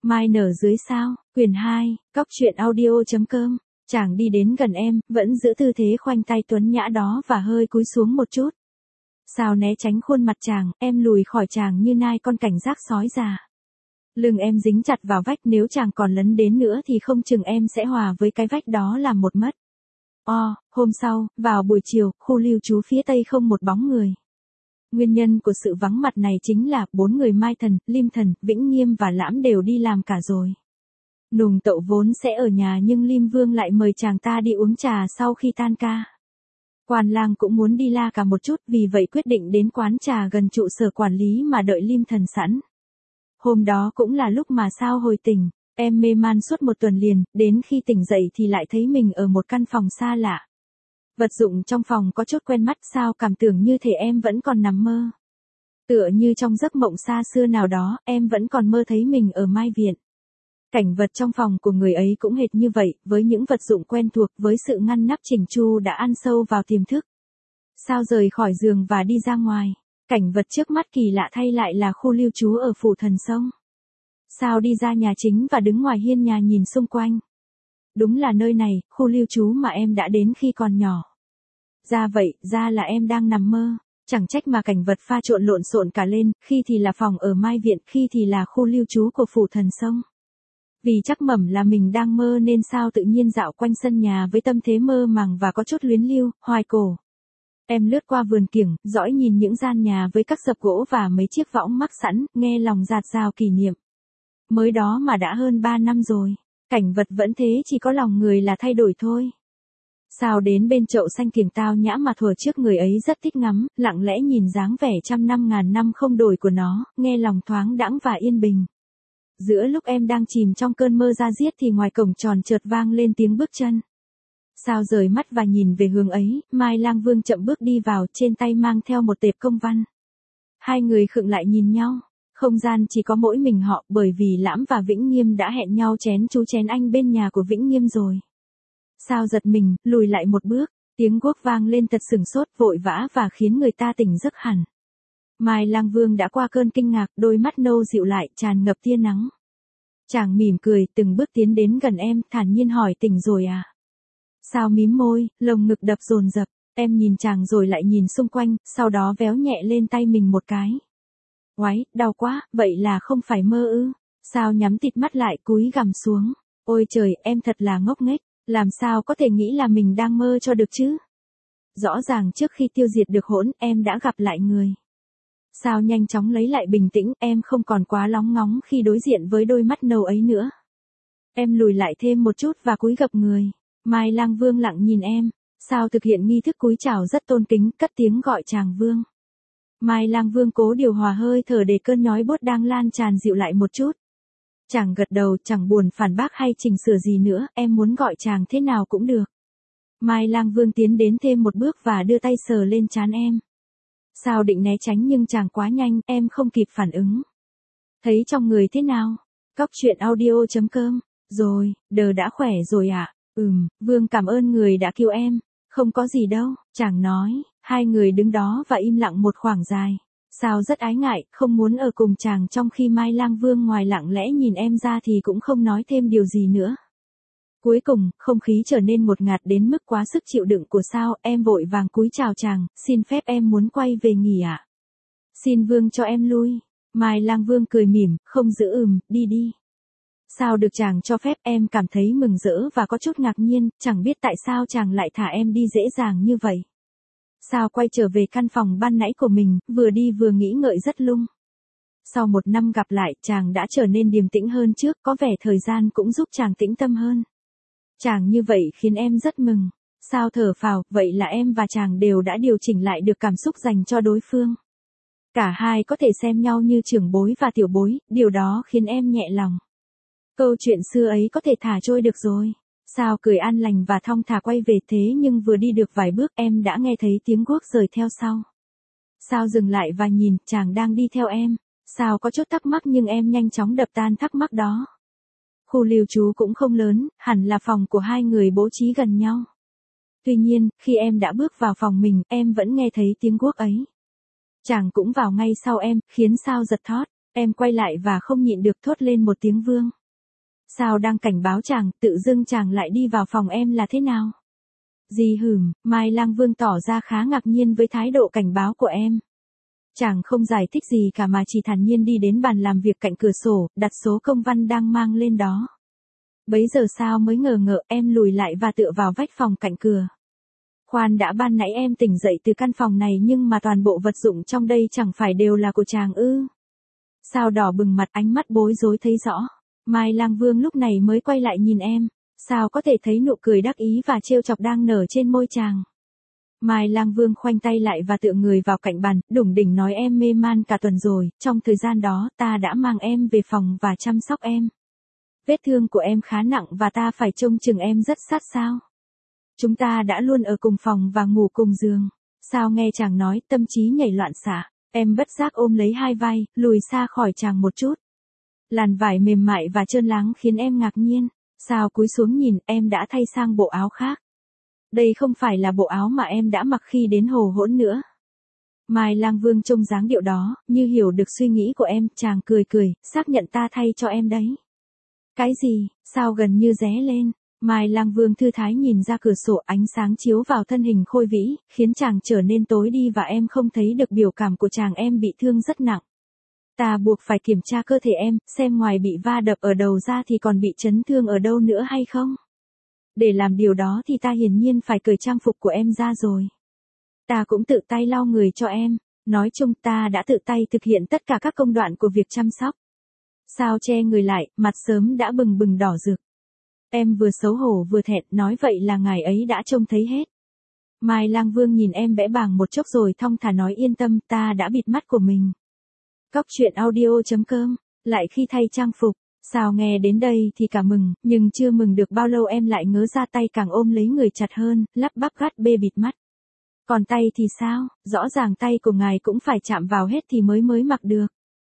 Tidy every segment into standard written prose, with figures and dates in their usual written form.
Mai nở dưới sao, quyển 2, Cóc truyện audio.com. Chàng đi đến gần em, vẫn giữ tư thế khoanh tay tuấn nhã đó và hơi cúi xuống một chút. Sao né tránh khuôn mặt chàng, em lùi khỏi chàng như nai con cảnh giác sói già. Lưng em dính chặt vào vách, nếu chàng còn lấn đến nữa thì không chừng em sẽ hòa với cái vách đó làm một mất. Hôm sau, vào buổi chiều, khu lưu trú phía tây không một bóng người. Nguyên nhân của sự vắng mặt này chính là 4 người Mai Thần, Lim Thần, Vĩnh Nghiêm và Lãm đều đi làm cả rồi. Nùng Tậu vốn sẽ ở nhà nhưng Lim Vương lại mời chàng ta đi uống trà sau khi tan ca. Quan lang cũng muốn đi la cả một chút, vì vậy quyết định đến quán trà gần trụ sở quản lý mà đợi Lim Thần sẵn. Hôm đó cũng là lúc mà Sao hồi tỉnh, em mê man suốt một tuần liền, đến khi tỉnh dậy thì lại thấy mình ở một căn phòng xa lạ. Vật dụng trong phòng có chút quen mắt, Sao cảm tưởng như thể em vẫn còn nằm mơ. Tựa như trong giấc mộng xa xưa nào đó, em vẫn còn mơ thấy mình ở Mai Viện. Cảnh vật trong phòng của người ấy cũng hệt như vậy, với những vật dụng quen thuộc, với sự ngăn nắp chỉnh chu đã ăn sâu vào tiềm thức. Sao rời khỏi giường và đi ra ngoài. Cảnh vật trước mắt kỳ lạ thay lại là khu lưu trú ở Phủ Thần Sông. Sao đi ra nhà chính và đứng ngoài hiên nhà nhìn xung quanh. Đúng là nơi này, khu lưu trú mà em đã đến khi còn nhỏ. Ra là em đang nằm mơ. Chẳng trách mà cảnh vật pha trộn lộn xộn cả lên, khi thì là phòng ở Mai Viện, khi thì là khu lưu trú của Phủ Thần Sông. Vì chắc mẩm là mình đang mơ nên Sao tự nhiên dạo quanh sân nhà với tâm thế mơ màng và có chút luyến lưu, hoài cổ. Em lướt qua vườn kiểng, dõi nhìn những gian nhà với các sập gỗ và mấy chiếc võng mắc sẵn, nghe lòng dạt dào kỷ niệm. Mới đó mà đã hơn 3 năm rồi, cảnh vật vẫn thế, chỉ có lòng người là thay đổi thôi. Sao đến bên chậu xanh kiểng tao nhã mà thuở trước người ấy rất thích ngắm, lặng lẽ nhìn dáng vẻ trăm năm ngàn năm không đổi của nó, nghe lòng thoáng đãng và yên bình. Giữa lúc em đang chìm trong cơn mơ da diết thì ngoài cổng tròn chợt vang lên tiếng bước chân. Sao rời mắt và nhìn về hướng ấy, Mai Lang Vương chậm bước đi vào, trên tay mang theo một tệp công văn. Hai người khựng lại nhìn nhau, không gian chỉ có mỗi mình họ, bởi vì Lãm và Vĩnh Nghiêm đã hẹn nhau chén chú chén anh bên nhà của Vĩnh Nghiêm rồi. Sao giật mình, lùi lại một bước, tiếng guốc vang lên thật sửng sốt, vội vã và khiến người ta tỉnh giấc hẳn. Mai Lang Vương đã qua cơn kinh ngạc, đôi mắt nâu dịu lại, tràn ngập tia nắng. Chàng mỉm cười, từng bước tiến đến gần em, thản nhiên hỏi tỉnh rồi à? Sao mím môi, lồng ngực đập dồn dập, em nhìn chàng rồi lại nhìn xung quanh, sau đó véo nhẹ lên tay mình một cái. Oái, đau quá, vậy là không phải mơ ư? Sao nhắm tịt mắt lại, cúi gằm xuống. Ôi trời, em thật là ngốc nghếch, làm sao có thể nghĩ là mình đang mơ cho được chứ? Rõ ràng trước khi tiêu diệt được hỗn, em đã gặp lại người. Sao nhanh chóng lấy lại bình tĩnh, em không còn quá lóng ngóng khi đối diện với đôi mắt nâu ấy nữa. Em lùi lại thêm một chút và cúi gập người. Mai Lang Vương lặng nhìn em. Sao thực hiện nghi thức cúi chào rất tôn kính, cất tiếng gọi chàng Vương. Mai Lang Vương cố điều hòa hơi thở để cơn nhói buốt đang lan tràn dịu lại một chút. Chàng gật đầu, chẳng buồn phản bác hay chỉnh sửa gì nữa, em muốn gọi chàng thế nào cũng được. Mai Lang Vương tiến đến thêm một bước và đưa tay sờ lên trán em. Sao định né tránh nhưng chàng quá nhanh, em không kịp phản ứng. Thấy trong người thế nào? Cóc truyện audio.com. Rồi, đờ đã khỏe rồi ạ. Vương cảm ơn người đã cứu em. Không có gì đâu, chàng nói. Hai người đứng đó và im lặng một khoảng dài. Sao rất ái ngại, không muốn ở cùng chàng, trong khi Mai Lang Vương ngoài lặng lẽ nhìn em ra thì cũng không nói thêm điều gì nữa. Cuối cùng, không khí trở nên ngột ngạt đến mức quá sức chịu đựng của Sao, em vội vàng cúi chào chàng, xin phép em muốn quay về nghỉ ạ. Xin Vương cho em lui. Mai Lang Vương cười mỉm, không giữ đi đi. Sao được chàng cho phép, em cảm thấy mừng rỡ và có chút ngạc nhiên, chẳng biết tại sao chàng lại thả em đi dễ dàng như vậy. Sao quay trở về căn phòng ban nãy của mình, vừa đi vừa nghĩ ngợi rất lung. Sau 1 năm gặp lại, chàng đã trở nên điềm tĩnh hơn trước, có vẻ thời gian cũng giúp chàng tĩnh tâm hơn. Chàng như vậy khiến em rất mừng. Sao thở phào, vậy là em và chàng đều đã điều chỉnh lại được cảm xúc dành cho đối phương. Cả hai có thể xem nhau như trưởng bối và tiểu bối, điều đó khiến em nhẹ lòng. Câu chuyện xưa ấy có thể thả trôi được rồi. Sao cười an lành và thong thả quay về, thế nhưng vừa đi được vài bước em đã nghe thấy tiếng guốc rời theo sau. Sao dừng lại và nhìn, chàng đang đi theo em. Sao có chút thắc mắc nhưng em nhanh chóng đập tan thắc mắc đó. Khu lưu trú cũng không lớn, hẳn là phòng của hai người bố trí gần nhau. Tuy nhiên, khi em đã bước vào phòng mình, em vẫn nghe thấy tiếng guốc ấy. Chàng cũng vào ngay sau em, khiến Sao giật thót. Em quay lại và không nhịn được thốt lên một tiếng Vương. Sao đang cảnh báo chàng, tự dưng chàng lại đi vào phòng em là thế nào? Gì hửm, Mai Lang Vương tỏ ra khá ngạc nhiên với thái độ cảnh báo của em. Chàng không giải thích gì cả mà chỉ thản nhiên đi đến bàn làm việc cạnh cửa sổ, đặt số công văn đang mang lên đó. Bấy giờ sao mới ngờ ngợ, em lùi lại và tựa vào vách phòng cạnh cửa. Khoan đã, ban nãy em tỉnh dậy từ căn phòng này nhưng mà toàn bộ vật dụng trong đây chẳng phải đều là của chàng ư? Sao đỏ bừng mặt, ánh mắt bối rối thấy rõ. Mai Lang Vương lúc này mới quay lại nhìn em. Sao có thể thấy nụ cười đắc ý và trêu chọc đang nở trên môi chàng. Mai Lang Vương khoanh tay lại và tựa người vào cạnh bàn, đủng đỉnh nói em mê man cả tuần rồi, trong thời gian đó ta đã mang em về phòng và chăm sóc em. Vết thương của em khá nặng và ta phải trông chừng em rất sát sao. Chúng ta đã luôn ở cùng phòng và ngủ cùng giường. Sao nghe chàng nói, tâm trí nhảy loạn xạ, em bất giác ôm lấy hai vai, lùi xa khỏi chàng một chút. Làn vải mềm mại và trơn láng khiến em ngạc nhiên. Sao cúi xuống nhìn, em đã thay sang bộ áo khác. Đây không phải là bộ áo mà em đã mặc khi đến Hồ Hỗn nữa. Mai Lang Vương trông dáng điệu đó, như hiểu được suy nghĩ của em, chàng cười cười, xác nhận ta thay cho em đấy. Cái gì, sao gần như ré lên. Mai Lang Vương thư thái nhìn ra cửa sổ, ánh sáng chiếu vào thân hình khôi vĩ, khiến chàng trở nên tối đi và em không thấy được biểu cảm của chàng, em bị thương rất nặng. Ta buộc phải kiểm tra cơ thể em, xem ngoài bị va đập ở đầu ra thì còn bị chấn thương ở đâu nữa hay không. Để làm điều đó thì ta hiển nhiên phải cởi trang phục của em ra rồi. Ta cũng tự tay lau người cho em. Nói chung ta đã tự tay thực hiện tất cả các công đoạn của việc chăm sóc. Sao che người lại, mặt sớm đã bừng bừng đỏ rực. Em vừa xấu hổ vừa thẹn, nói vậy là ngài ấy đã trông thấy hết. Mai Lang Vương nhìn em bẽ bàng một chốc rồi thong thả nói yên tâm, ta đã bịt mắt của mình. Cóc truyện audio.com, lại khi thay trang phục. Sao nghe đến đây thì cả mừng, nhưng chưa mừng được bao lâu em lại ngớ ra, tay càng ôm lấy người chặt hơn, lắp bắp gắt bê bịt mắt. Còn tay thì sao, rõ ràng tay của ngài cũng phải chạm vào hết thì mới mặc được.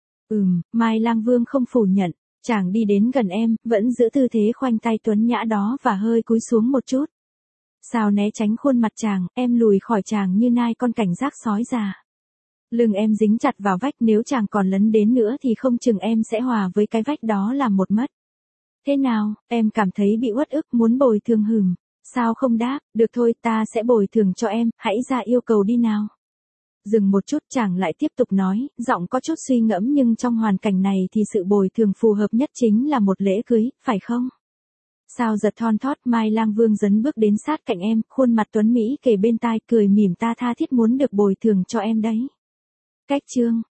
Mai Lang Vương không phủ nhận, chàng đi đến gần em, vẫn giữ tư thế khoanh tay tuấn nhã đó và hơi cúi xuống một chút. Sao né tránh khuôn mặt chàng, em lùi khỏi chàng như nai con cảnh giác sói già. Lưng em dính chặt vào vách, nếu chàng còn lấn đến nữa thì không chừng em sẽ hòa với cái vách đó làm một mất. Thế nào, em cảm thấy bị uất ức muốn bồi thường hửm. Sao không đáp, được thôi ta sẽ bồi thường cho em, hãy ra yêu cầu đi nào. Dừng một chút chàng lại tiếp tục nói, giọng có chút suy ngẫm nhưng trong hoàn cảnh này thì sự bồi thường phù hợp nhất chính là một lễ cưới, phải không? Sao giật thon thót, Mai Lang Vương dấn bước đến sát cạnh em, khuôn mặt tuấn Mỹ kề bên tai, cười mỉm ta tha thiết muốn được bồi thường cho em đấy. Cách chương